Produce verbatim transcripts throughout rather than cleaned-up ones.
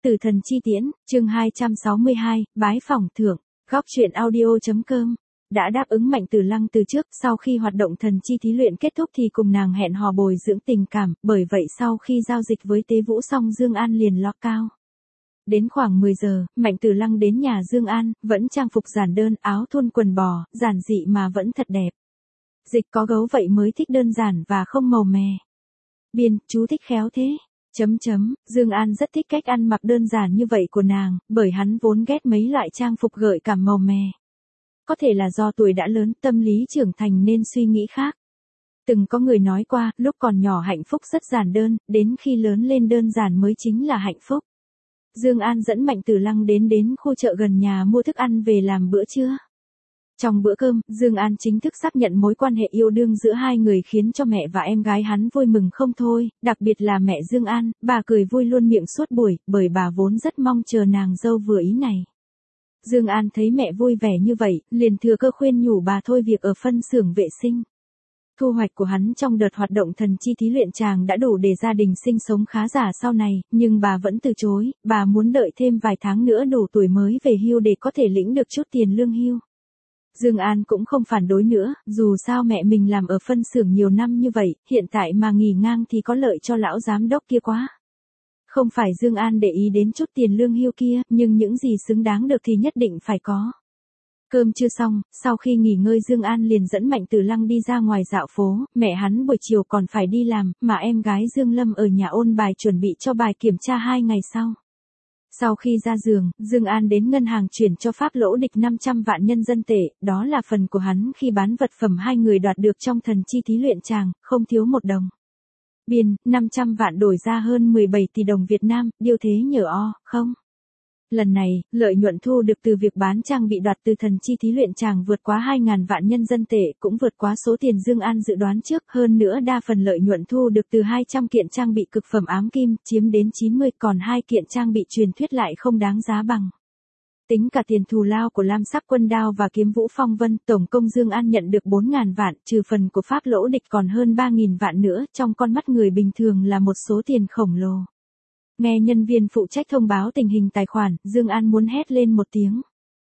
Tử thần chi tiễn, chương hai trăm sáu mươi hai, bái phỏng thưởng, góc truyện audio.com. Đã đáp ứng Mạnh Tử Lăng từ trước, sau khi hoạt động thần chi thí luyện kết thúc thì cùng nàng hẹn hò bồi dưỡng tình cảm, bởi vậy sau khi giao dịch với Tế Vũ xong Dương An liền ló cao. Đến khoảng mười giờ, Mạnh Tử Lăng đến nhà Dương An, vẫn trang phục giản đơn, áo thun quần bò, giản dị mà vẫn thật đẹp. Dịch có gấu vậy mới thích đơn giản và không màu mè. Biên, chú thích khéo thế. Chấm chấm, Dương An rất thích cách ăn mặc đơn giản như vậy của nàng, bởi hắn vốn ghét mấy loại trang phục gợi cảm màu mè. Có thể là do tuổi đã lớn, tâm lý trưởng thành nên suy nghĩ khác. Từng có người nói qua, lúc còn nhỏ hạnh phúc rất giản đơn, đến khi lớn lên đơn giản mới chính là hạnh phúc. Dương An dẫn Mạnh Tử Lăng đến đến khu chợ gần nhà mua thức ăn về làm bữa trưa. Trong bữa cơm, Dương An chính thức xác nhận mối quan hệ yêu đương giữa hai người khiến cho mẹ và em gái hắn vui mừng không thôi, đặc biệt là mẹ Dương An, bà cười vui luôn miệng suốt buổi, bởi bà vốn rất mong chờ nàng dâu vừa ý này. Dương An thấy mẹ vui vẻ như vậy, liền thừa cơ khuyên nhủ bà thôi việc ở phân xưởng vệ sinh. Thu hoạch của hắn trong đợt hoạt động thần chi thí luyện chàng đã đủ để gia đình sinh sống khá giả sau này, nhưng bà vẫn từ chối, bà muốn đợi thêm vài tháng nữa đủ tuổi mới về hưu để có thể lĩnh được chút tiền lương hưu. Dương An cũng không phản đối nữa, dù sao mẹ mình làm ở phân xưởng nhiều năm như vậy, hiện tại mà nghỉ ngang thì có lợi cho lão giám đốc kia quá. Không phải Dương An để ý đến chút tiền lương hưu kia, nhưng những gì xứng đáng được thì nhất định phải có. Cơm chưa xong, sau khi nghỉ ngơi Dương An liền dẫn Mạnh Tử Lăng đi ra ngoài dạo phố, mẹ hắn buổi chiều còn phải đi làm, mà em gái Dương Lâm ở nhà ôn bài chuẩn bị cho bài kiểm tra hai ngày sau. Sau khi ra giường, Dương An đến ngân hàng chuyển cho Pháp Lỗ Địch năm trăm vạn nhân dân tệ, đó là phần của hắn khi bán vật phẩm hai người đoạt được trong thần chi thí luyện chàng, không thiếu một đồng. Biên, năm trăm vạn đổi ra hơn mười bảy tỷ đồng Việt Nam, điều thế nhờ o, không? Lần này, lợi nhuận thu được từ việc bán trang bị đoạt từ thần chi thí luyện chàng vượt quá hai nghìn vạn nhân dân tệ, cũng vượt quá số tiền Dương An dự đoán trước, hơn nữa đa phần lợi nhuận thu được từ hai trăm kiện trang bị cực phẩm ám kim, chiếm đến chín mươi, còn hai kiện trang bị truyền thuyết lại không đáng giá bằng. Tính cả tiền thù lao của Lam Sắc Quân Đao và Kiếm Vũ Phong Vân, tổng công Dương An nhận được bốn nghìn vạn, trừ phần của Pháp Lỗ Địch còn hơn ba nghìn vạn nữa, trong con mắt người bình thường là một số tiền khổng lồ. Nghe nhân viên phụ trách thông báo tình hình tài khoản, Dương An muốn hét lên một tiếng.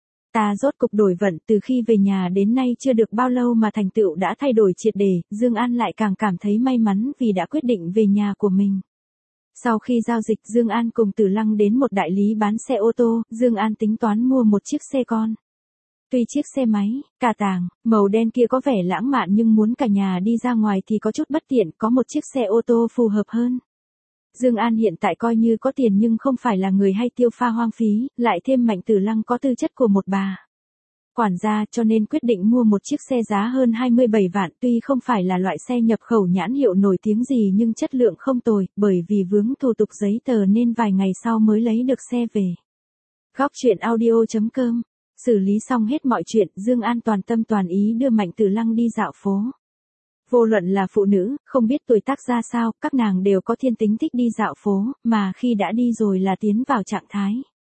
Ta rốt cục đổi vận, từ khi về nhà đến nay chưa được bao lâu mà thành tựu đã thay đổi triệt để, Dương An lại càng cảm thấy may mắn vì đã quyết định về nhà của mình. Sau khi giao dịch, Dương An cùng Tử Lăng đến một đại lý bán xe ô tô, Dương An tính toán mua một chiếc xe con. Tuy chiếc xe máy, cà tàng, màu đen kia có vẻ lãng mạn nhưng muốn cả nhà đi ra ngoài thì có chút bất tiện, có một chiếc xe ô tô phù hợp hơn. Dương An hiện tại coi như có tiền nhưng không phải là người hay tiêu pha hoang phí, lại thêm Mạnh Tử Lăng có tư chất của một bà quản gia, cho nên quyết định mua một chiếc xe giá hơn hai mươi bảy vạn, tuy không phải là loại xe nhập khẩu nhãn hiệu nổi tiếng gì nhưng chất lượng không tồi, bởi vì vướng thủ tục giấy tờ nên vài ngày sau mới lấy được xe về. Góc truyện audio.com. Xử lý xong hết mọi chuyện, Dương An toàn tâm toàn ý đưa Mạnh Tử Lăng đi dạo phố. Vô luận là phụ nữ, không biết tuổi tác ra sao, các nàng đều có thiên tính thích đi dạo phố, mà khi đã đi rồi là tiến vào trạng thái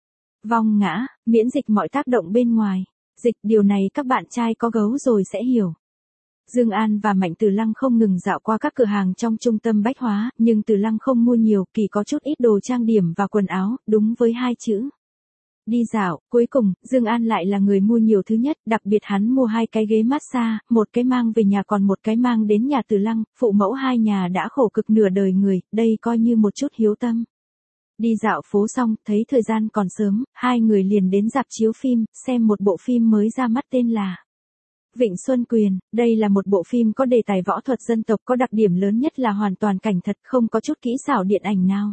vong ngã, miễn dịch mọi tác động bên ngoài. Dịch, điều này các bạn trai có gấu rồi sẽ hiểu. Dương An và Mạnh Tử Lăng không ngừng dạo qua các cửa hàng trong trung tâm bách hóa, nhưng Tử Lăng không mua nhiều, chỉ có chút ít đồ trang điểm và quần áo, đúng với hai chữ. Đi dạo, cuối cùng, Dương An lại là người mua nhiều thứ nhất, đặc biệt hắn mua hai cái ghế massage, một cái mang về nhà còn một cái mang đến nhà Tử Lăng, phụ mẫu hai nhà đã khổ cực nửa đời người, đây coi như một chút hiếu tâm. Đi dạo phố xong, thấy thời gian còn sớm, hai người liền đến rạp chiếu phim, xem một bộ phim mới ra mắt tên là Vịnh Xuân Quyền. Đây là một bộ phim có đề tài võ thuật dân tộc, có đặc điểm lớn nhất là hoàn toàn cảnh thật, không có chút kỹ xảo điện ảnh nào.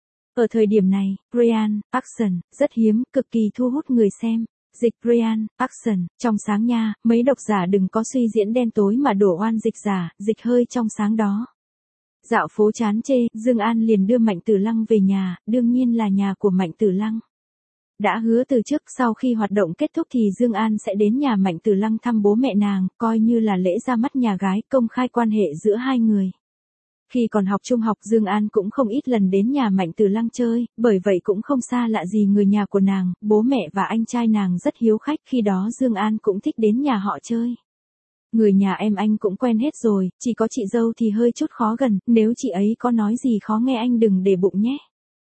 Ở thời điểm này, Brian Action rất hiếm, cực kỳ thu hút người xem. Dịch Brian Action, trong sáng nha, mấy độc giả đừng có suy diễn đen tối mà đổ oan dịch giả, dịch hơi trong sáng đó. Dạo phố chán chê, Dương An liền đưa Mạnh Tử Lăng về nhà, đương nhiên là nhà của Mạnh Tử Lăng. Đã hứa từ trước sau khi hoạt động kết thúc thì Dương An sẽ đến nhà Mạnh Tử Lăng thăm bố mẹ nàng, coi như là lễ ra mắt nhà gái, công khai quan hệ giữa hai người. Khi còn học trung học, Dương An cũng không ít lần đến nhà Mạnh Tử Lăng chơi, bởi vậy cũng không xa lạ gì người nhà của nàng, bố mẹ và anh trai nàng rất hiếu khách, khi đó Dương An cũng thích đến nhà họ chơi. Người nhà em anh cũng quen hết rồi, chỉ có chị dâu thì hơi chút khó gần, nếu chị ấy có nói gì khó nghe anh đừng để bụng nhé.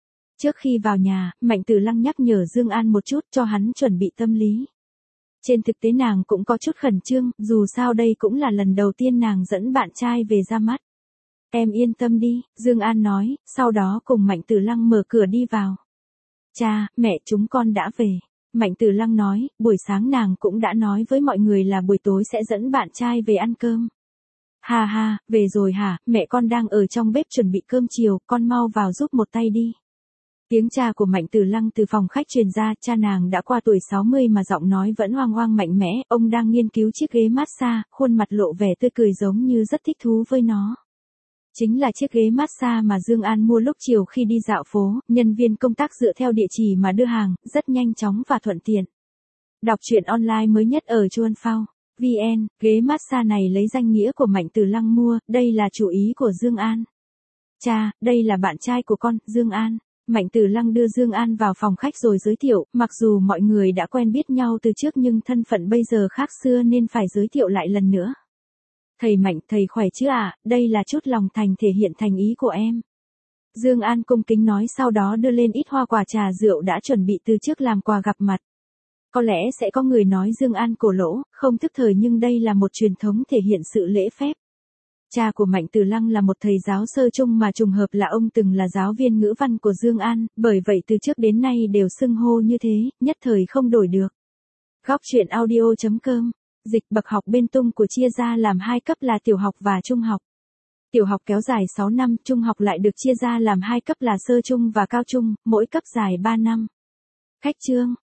Trước khi vào nhà, Mạnh Tử Lăng nhắc nhở Dương An một chút cho hắn chuẩn bị tâm lý. Trên thực tế nàng cũng có chút khẩn trương, dù sao đây cũng là lần đầu tiên nàng dẫn bạn trai về ra mắt. Em yên tâm đi, Dương An nói, sau đó cùng Mạnh Tử Lăng mở cửa đi vào. Cha, mẹ chúng con đã về. Mạnh Tử Lăng nói, buổi sáng nàng cũng đã nói với mọi người là buổi tối sẽ dẫn bạn trai về ăn cơm. Ha ha, về rồi hả, mẹ con đang ở trong bếp chuẩn bị cơm chiều, con mau vào giúp một tay đi. Tiếng cha của Mạnh Tử Lăng từ phòng khách truyền ra, cha nàng đã qua tuổi sáu mươi mà giọng nói vẫn oang oang mạnh mẽ, ông đang nghiên cứu chiếc ghế massage, khuôn mặt lộ vẻ tươi cười giống như rất thích thú với nó. Chính là chiếc ghế massage mà Dương An mua lúc chiều khi đi dạo phố, nhân viên công tác dựa theo địa chỉ mà đưa hàng, rất nhanh chóng và thuận tiện. Đọc truyện online mới nhất ở chuan phao chấm vn, ghế massage này lấy danh nghĩa của Mạnh Tử Lăng mua, đây là chủ ý của Dương An. Cha, đây là bạn trai của con, Dương An. Mạnh Tử Lăng đưa Dương An vào phòng khách rồi giới thiệu, mặc dù mọi người đã quen biết nhau từ trước nhưng thân phận bây giờ khác xưa nên phải giới thiệu lại lần nữa. Thầy Mạnh, thầy khỏe chứ ạ, à? Đây là chút lòng thành thể hiện thành ý của em. Dương An cung kính nói, sau đó đưa lên ít hoa quả trà rượu đã chuẩn bị từ trước làm quà gặp mặt. Có lẽ sẽ có người nói Dương An cổ lỗ, không thức thời, nhưng đây là một truyền thống thể hiện sự lễ phép. Cha của Mạnh Tử Lăng là một thầy giáo sơ trung mà trùng hợp là ông từng là giáo viên ngữ văn của Dương An, bởi vậy từ trước đến nay đều xưng hô như thế, nhất thời không đổi được. Góc truyện audio chấm com. Dịch bậc học bên Tung của chia ra làm hai cấp là tiểu học và trung học. Tiểu học kéo dài sáu năm, trung học lại được chia ra làm hai cấp là sơ trung và cao trung, mỗi cấp dài ba năm. Khách chương.